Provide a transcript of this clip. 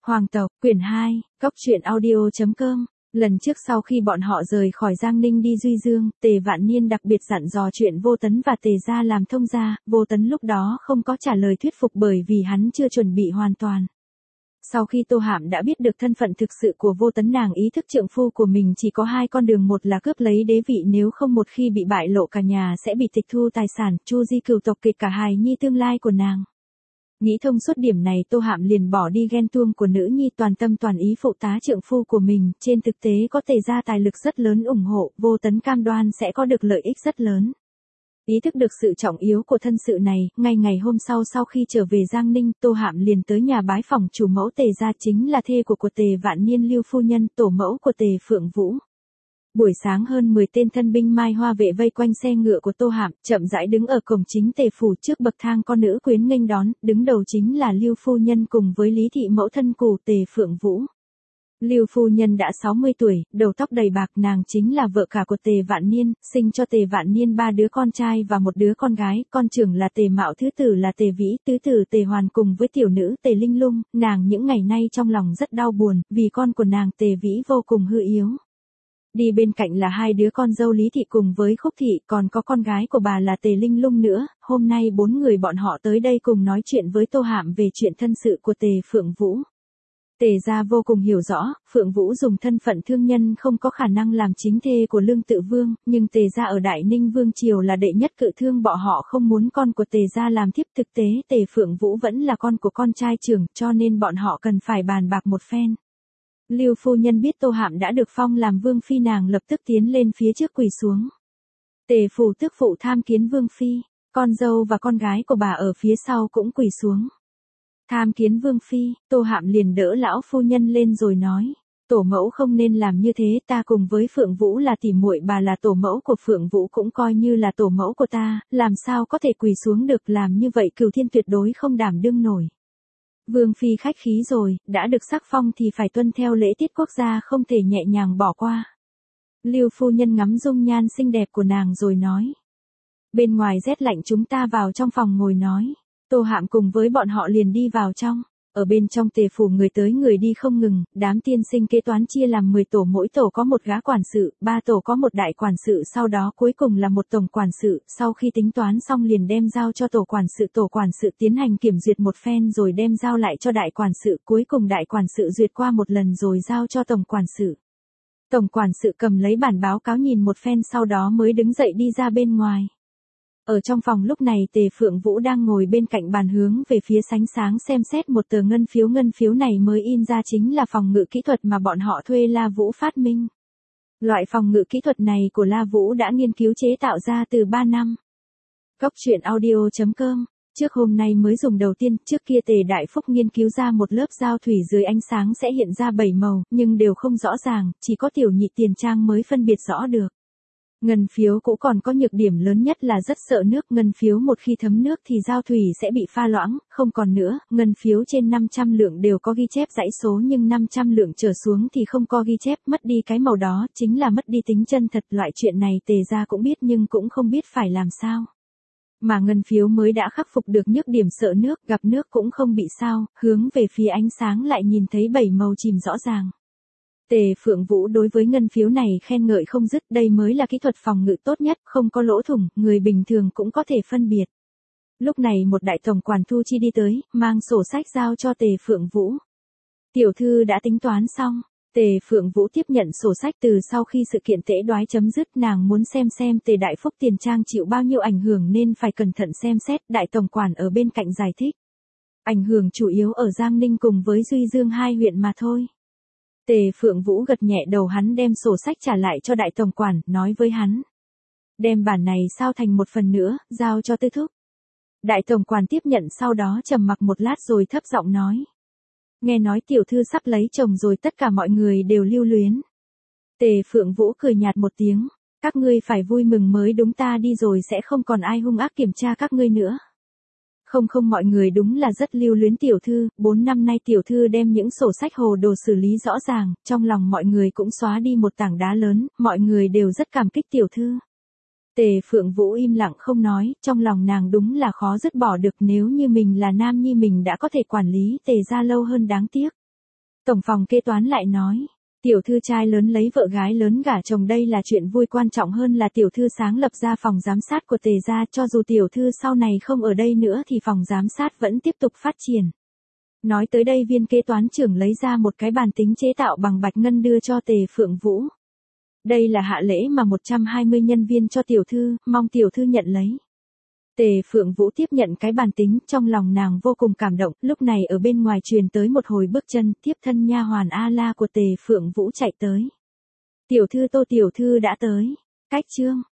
Hoàng tộc, quyển 2, Cốc truyện audio.com. Lần trước sau khi bọn họ rời khỏi Giang Ninh đi Duy Dương, Tề Vạn Niên đặc biệt dặn dò chuyện Vô Tấn và Tề gia làm thông gia, Vô Tấn lúc đó không có trả lời thuyết phục bởi vì hắn chưa chuẩn bị hoàn toàn. Sau khi Tô Hạm đã biết được thân phận thực sự của Vô Tấn, nàng ý thức trượng phu của mình chỉ có hai con đường, một là cướp lấy đế vị, nếu không một khi bị bại lộ cả nhà sẽ bị tịch thu tài sản, chu di cửu tộc, kể cả hài nhi tương lai của nàng. Nghĩ thông suốt điểm này, Tô Hạm liền bỏ đi ghen tuông của nữ nhi, toàn tâm toàn ý phụ tá trượng phu của mình. Trên thực tế có Tề gia tài lực rất lớn ủng hộ, Vô Tấn cam đoan sẽ có được lợi ích rất lớn. Ý thức được sự trọng yếu của thân sự này, ngày hôm sau khi trở về Giang Ninh, Tô Hạm liền tới nhà bái phỏng chủ mẫu Tề gia, chính là thê của Tề Vạn Niên, Lưu phu nhân, tổ mẫu của Tề Phượng Vũ. Buổi sáng hơn 10 tên thân binh mai hoa vệ vây quanh xe ngựa của Tô Hạm, chậm rãi đứng ở cổng chính Tề phủ, trước bậc thang con nữ quyến nghênh đón, đứng đầu chính là Lưu phu nhân cùng với Lý thị mẫu thân của Tề Phượng Vũ. Lưu phu nhân đã 60 tuổi, đầu tóc đầy bạc, nàng chính là vợ cả của Tề Vạn Niên, sinh cho Tề Vạn Niên 3 đứa con trai và một đứa con gái, con trưởng là Tề Mạo, thứ tử là Tề Vĩ, tứ tử Tề Hoàn cùng với tiểu nữ Tề Linh Lung. Nàng những ngày nay trong lòng rất đau buồn, vì con của nàng Tề Vĩ vô cùng hư yếu. Đi bên cạnh là hai đứa con dâu Lý thị cùng với Khúc thị, còn có con gái của bà là Tề Linh Lung nữa. Hôm nay 4 người bọn họ tới đây cùng nói chuyện với Tô Hạm về chuyện thân sự của Tề Phượng Vũ. Tề gia vô cùng hiểu rõ, Phượng Vũ dùng thân phận thương nhân không có khả năng làm chính thê của Lương Tự Vương, nhưng Tề gia ở Đại Ninh Vương triều là đệ nhất cự thương, bọn họ không muốn con của Tề gia làm thiếp. Thực tế Tề Phượng Vũ vẫn là con của con trai trưởng, cho nên bọn họ cần phải bàn bạc một phen. Lưu phu nhân biết Tô Hạm đã được phong làm vương phi, nàng lập tức tiến lên phía trước quỳ xuống. Tề phủ tước phụ tham kiến vương phi, con dâu và con gái của bà ở phía sau cũng quỳ xuống. Tham kiến vương phi. Tô Hạm liền đỡ lão phu nhân lên rồi nói, tổ mẫu không nên làm như thế, ta cùng với Phượng Vũ là tỉ muội, bà là tổ mẫu của Phượng Vũ cũng coi như là tổ mẫu của ta, làm sao có thể quỳ xuống được, làm như vậy Cửu Thiên tuyệt đối không đảm đương nổi. Vương phi khách khí rồi, đã được sắc phong thì phải tuân theo lễ tiết quốc gia, không thể nhẹ nhàng bỏ qua. Lưu phu nhân ngắm dung nhan xinh đẹp của nàng rồi nói, bên ngoài rét lạnh, chúng ta vào trong phòng ngồi nói. Tô Hạm cùng với bọn họ liền đi vào trong. Ở bên trong Tề phủ người tới người đi không ngừng, đám tiên sinh kế toán chia làm 10 tổ, mỗi tổ có một gã quản sự, 3 tổ có một đại quản sự, sau đó cuối cùng là một tổng quản sự. Sau khi tính toán xong liền đem giao cho tổ quản sự tiến hành kiểm duyệt một phen rồi đem giao lại cho đại quản sự, cuối cùng đại quản sự duyệt qua một lần rồi giao cho tổng quản sự. Tổng quản sự cầm lấy bản báo cáo nhìn một phen sau đó mới đứng dậy đi ra bên ngoài. Ở trong phòng lúc này Tề Phượng Vũ đang ngồi bên cạnh bàn hướng về phía sánh sáng xem xét một tờ ngân phiếu này mới in ra chính là phòng ngự kỹ thuật mà bọn họ thuê La Vũ phát minh. Loại phòng ngự kỹ thuật này của La Vũ đã nghiên cứu chế tạo ra từ 3 năm. Cốc truyện audio.com. Trước hôm nay mới dùng đầu tiên, trước kia Tề Đại Phúc nghiên cứu ra một lớp giao thủy dưới ánh sáng sẽ hiện ra 7 màu, nhưng đều không rõ ràng, chỉ có Tiểu Nhị Tiền Trang mới phân biệt rõ được. Ngân phiếu cũ còn có nhược điểm lớn nhất là rất sợ nước, ngân phiếu một khi thấm nước thì giao thủy sẽ bị pha loãng, không còn nữa. Ngân phiếu trên 500 lượng đều có ghi chép dãy số, nhưng 500 lượng trở xuống thì không có ghi chép, mất đi cái màu đó chính là mất đi tính chân thật. Loại chuyện này Tề gia cũng biết nhưng cũng không biết phải làm sao. Mà ngân phiếu mới đã khắc phục được nhược điểm sợ nước, gặp nước cũng không bị sao, hướng về phía ánh sáng lại nhìn thấy 7 màu chìm rõ ràng. Tề Phượng Vũ đối với ngân phiếu này khen ngợi không dứt, đây mới là kỹ thuật phòng ngự tốt nhất, không có lỗ thủng, người bình thường cũng có thể phân biệt. Lúc này một đại tổng quản thu chi đi tới, mang sổ sách giao cho Tề Phượng Vũ. Tiểu thư đã tính toán xong. Tề Phượng Vũ tiếp nhận sổ sách. Từ sau khi sự kiện tễ đoái chấm dứt, nàng muốn xem Tề Đại Phúc tiền trang chịu bao nhiêu ảnh hưởng nên phải cẩn thận xem xét. Đại tổng quản ở bên cạnh giải thích. Ảnh hưởng chủ yếu ở Giang Ninh cùng với Duy Dương 2 huyện mà thôi. Tề Phượng Vũ gật nhẹ đầu, hắn đem sổ sách trả lại cho đại tổng quản, nói với hắn. Đem bản này sao thành một phần nữa, giao cho Tư thúc. Đại tổng quản tiếp nhận sau đó trầm mặc một lát rồi thấp giọng nói. Nghe nói tiểu thư sắp lấy chồng rồi, tất cả mọi người đều lưu luyến. Tề Phượng Vũ cười nhạt một tiếng. Các ngươi phải vui mừng mới đúng, ta đi rồi sẽ không còn ai hung ác kiểm tra các ngươi nữa. Không, mọi người đúng là rất lưu luyến tiểu thư, 4 năm nay tiểu thư đem những sổ sách hồ đồ xử lý rõ ràng, trong lòng mọi người cũng xóa đi một tảng đá lớn, mọi người đều rất cảm kích tiểu thư. Tề Phượng Vũ im lặng không nói, trong lòng nàng đúng là khó dứt bỏ được, nếu như mình là nam nhi mình đã có thể quản lý Tề gia lâu hơn, đáng tiếc. Tổng phòng kế toán lại nói, tiểu thư trai lớn lấy vợ gái lớn gả chồng đây là chuyện vui, quan trọng hơn là tiểu thư sáng lập ra phòng giám sát của Tề gia, cho dù tiểu thư sau này không ở đây nữa thì phòng giám sát vẫn tiếp tục phát triển. Nói tới đây viên kế toán trưởng lấy ra một cái bàn tính chế tạo bằng bạch ngân đưa cho Tề Phượng Vũ. Đây là hạ lễ mà 120 nhân viên cho tiểu thư, mong tiểu thư nhận lấy. Tề Phượng Vũ tiếp nhận cái bàn tính, trong lòng nàng vô cùng cảm động, lúc này ở bên ngoài truyền tới một hồi bước chân, tiếp thân nha hoàn A La của Tề Phượng Vũ chạy tới. Tiểu thư Tô tiểu thư đã tới. Cách chương